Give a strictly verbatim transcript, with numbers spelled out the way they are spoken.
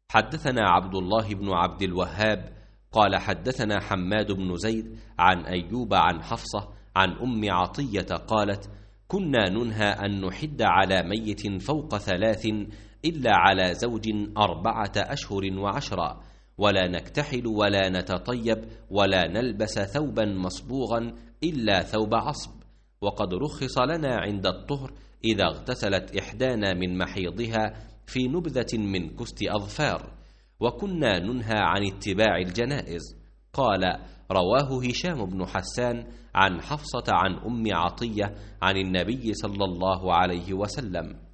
حدثنا عبد الله بن عبد الوهاب قال حدثنا حماد بن زيد عن أيوب عن حفصة عن أم عطية قالت: كنا ننهى أن نحد على ميت فوق ثلاث إلا على زوج أربعة أشهر وعشرا، ولا نكتحل ولا نتطيب ولا نلبس ثوبا مصبوغا إلا ثوب عصب، وقد رخص لنا عند الطهر إذا اغتسلت إحدانا من محيضها في نبذة من كست أظفار، وكنا ننهى عن اتباع الجنائز. قال: رواه هشام بن حسان عن حفصة عن أم عطية عن النبي صلى الله عليه وسلم.